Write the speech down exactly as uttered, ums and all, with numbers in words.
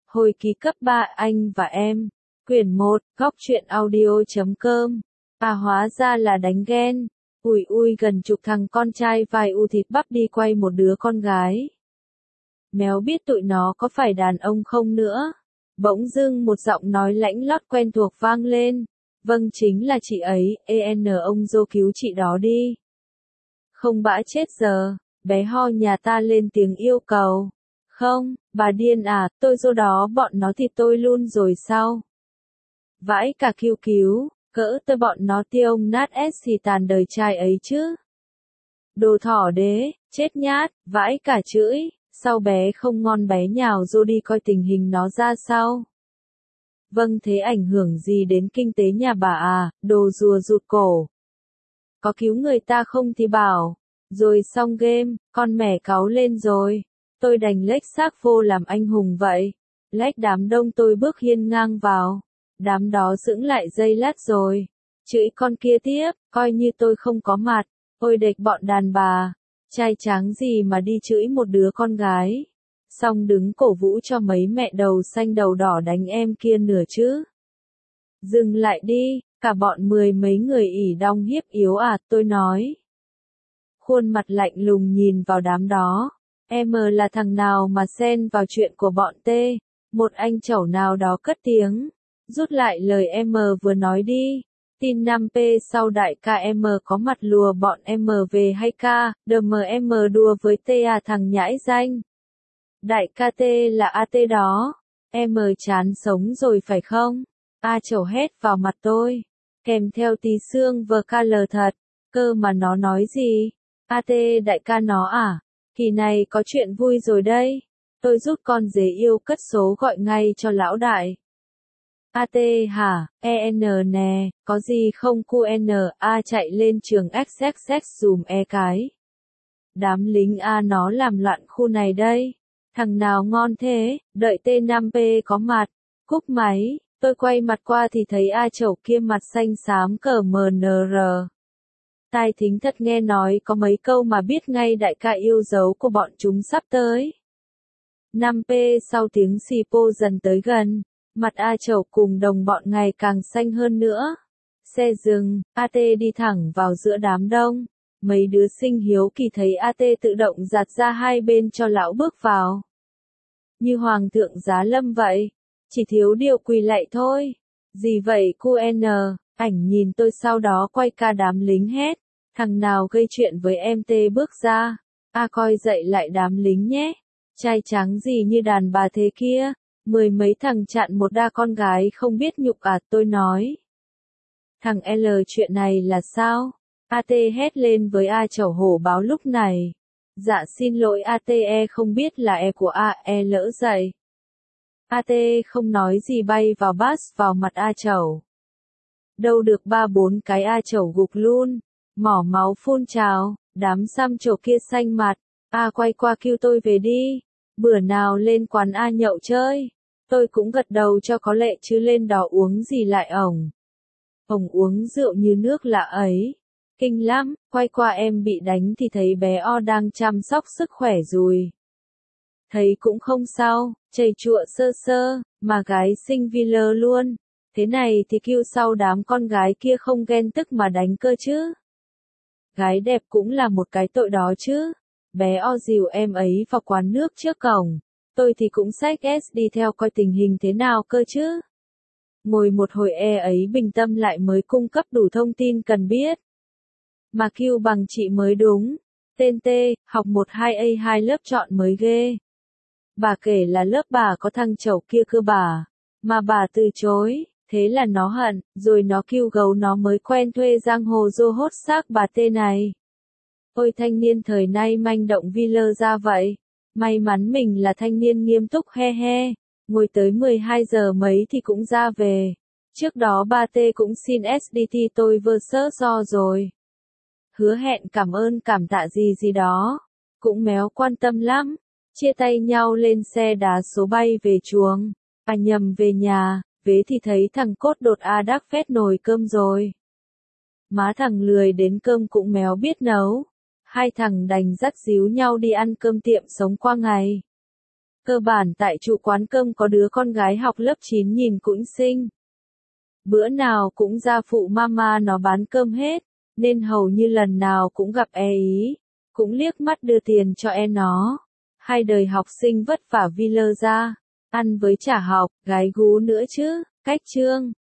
Hồi ký cấp ba anh và em. Quyển một, góc truyện audio chấm com. À hóa ra là đánh ghen. Ui ui gần chục thằng con trai vai u thịt bắp đi quay một đứa con gái. Méo biết tụi nó có phải đàn ông không nữa. Bỗng dưng một giọng nói lãnh lót quen thuộc vang lên. Vâng chính là chị ấy, en ông dô cứu chị đó đi. Không bã chết giờ, bé Ho nhà ta lên tiếng yêu cầu. Không, bà điên à, tôi dô đó bọn nó thì tôi luôn rồi sao? Vãi cả kêu cứu, cỡ tôi bọn nó tiêu ông nát ép thì tàn đời trai ấy chứ. Đồ thỏ đế, chết nhát, vãi cả chửi, sao bé không ngon bé nhào dô đi coi tình hình nó ra sao? Vâng thế ảnh hưởng gì đến kinh tế nhà bà à, đồ rùa rụt cổ. Có cứu người ta không thì bảo, rồi xong game, con mẻ cáu lên rồi. Tôi đành lếch xác vô làm anh hùng vậy. Lách đám đông tôi bước hiên ngang vào. Đám đó sững lại giây lát rồi. Chửi con kia tiếp, coi như tôi không có mặt. Ôi đệt bọn đàn bà. Trai tráng gì mà đi chửi một đứa con gái. Xong đứng cổ vũ cho mấy mẹ đầu xanh đầu đỏ đánh em kia nửa chứ. Dừng lại đi, cả bọn mười mấy người ỉ đong hiếp yếu à, tôi nói. Khuôn mặt lạnh lùng nhìn vào đám đó. Em là thằng nào mà xen vào chuyện của bọn T, một anh chẩu nào đó cất tiếng, rút lại lời em vừa nói đi, tin năm P sau đại ca em có mặt lùa bọn em về hay ca, đm em đùa với T à thằng nhãi danh. Đại ca T là a tê đó, em chán sống rồi phải không? A chẩu hét vào mặt tôi, kèm theo tí xương vờ ca lờ thật, cơ mà nó nói gì? a tê đại ca nó à? Kỳ này có chuyện vui rồi đây. Tôi rút con dế yêu cất số gọi ngay cho lão đại. a tê hả, en nè, có gì không cu en a chạy lên trường ích ích ích dùm e cái. Đám lính A nó làm loạn khu này đây. Thằng nào ngon thế, đợi T năm P có mặt. Cúp máy, tôi quay mặt qua thì thấy A chẩu kia mặt xanh xám cờ mờ nờ rờ. Tai thính thật nghe nói có mấy câu mà biết ngay đại ca yêu dấu của bọn chúng sắp tới. năm P sau tiếng xì pô dần tới gần, mặt A chẩu cùng đồng bọn ngày càng xanh hơn nữa. Xe dừng, a tê đi thẳng vào giữa đám đông. Mấy đứa sinh hiếu kỳ thấy a tê tự động giạt ra hai bên cho lão bước vào. Như hoàng thượng giá lâm vậy, chỉ thiếu điều quỳ lạy thôi. Gì vậy cu en? Ảnh nhìn tôi sau đó quay ca đám lính hét. Thằng nào gây chuyện với em T bước ra. A coi dậy lại đám lính nhé. Trai trắng gì như đàn bà thế kia. Mười mấy thằng chặn một đa con gái không biết nhục à, tôi nói. Thằng L chuyện này là sao? a tê hét lên với A chẩu hổ báo lúc này. Dạ xin lỗi a tê e không biết là E của A, E lỡ dậy. a tê không nói gì bay vào bass vào mặt A chẩu. Đâu được ba bốn cái A chẩu gục luôn. Mỏ máu phun trào, đám xăm trổ kia xanh mặt. A quay qua kêu tôi về đi. Bữa nào lên quán A nhậu chơi. Tôi cũng gật đầu cho có lệ chứ lên đó uống gì lại ổng. Ổng uống rượu như nước lạ ấy. Kinh lắm, quay qua em bị đánh thì thấy bé O đang chăm sóc sức khỏe rồi. Thấy cũng không sao, chầy chụa sơ sơ, mà gái xinh vi lơ luôn. Thế này thì kêu sau đám con gái kia không ghen tức mà đánh cơ chứ. Gái đẹp cũng là một cái tội đó chứ. Bé O dìu em ấy vào quán nước trước cổng. Tôi thì cũng xách S đi theo coi tình hình thế nào cơ chứ. Ngồi một hồi e ấy bình tâm lại mới cung cấp đủ thông tin cần biết. Mà kêu bằng chị mới đúng. Tên T, học một hai A hai lớp chọn mới ghê. Bà kể là lớp bà có thằng chẩu kia cơ bà. Mà bà từ chối, thế là nó hận, rồi nó kêu gấu nó mới quen thuê giang hồ dô hốt xác bà T này. Ôi thanh niên thời nay manh động vi lơ ra vậy. May mắn mình là thanh niên nghiêm túc he he. Ngồi tới mười hai giờ mấy thì cũng ra về. Trước đó ba T cũng xin ét đê tê tôi vơ sơ do rồi. Hứa hẹn cảm ơn cảm tạ gì gì đó. Cũng méo quan tâm lắm. Chia tay nhau lên xe đá số bay về chuồng. À nhầm về nhà, vế thì thấy thằng cốt đột A đắc phét nồi cơm rồi. Má thằng lười đến cơm cũng méo biết nấu. Hai thằng đành dắt díu nhau đi ăn cơm tiệm sống qua ngày. Cơ bản tại trụ quán cơm có đứa con gái học lớp chín nhìn cũng xinh. Bữa nào cũng ra phụ mama nó bán cơm hết, nên hầu như lần nào cũng gặp e ý, cũng liếc mắt đưa tiền cho e nó. Hai đời học sinh vất vả vi lơ ra, ăn với trả học, gái gú nữa chứ, cách chương.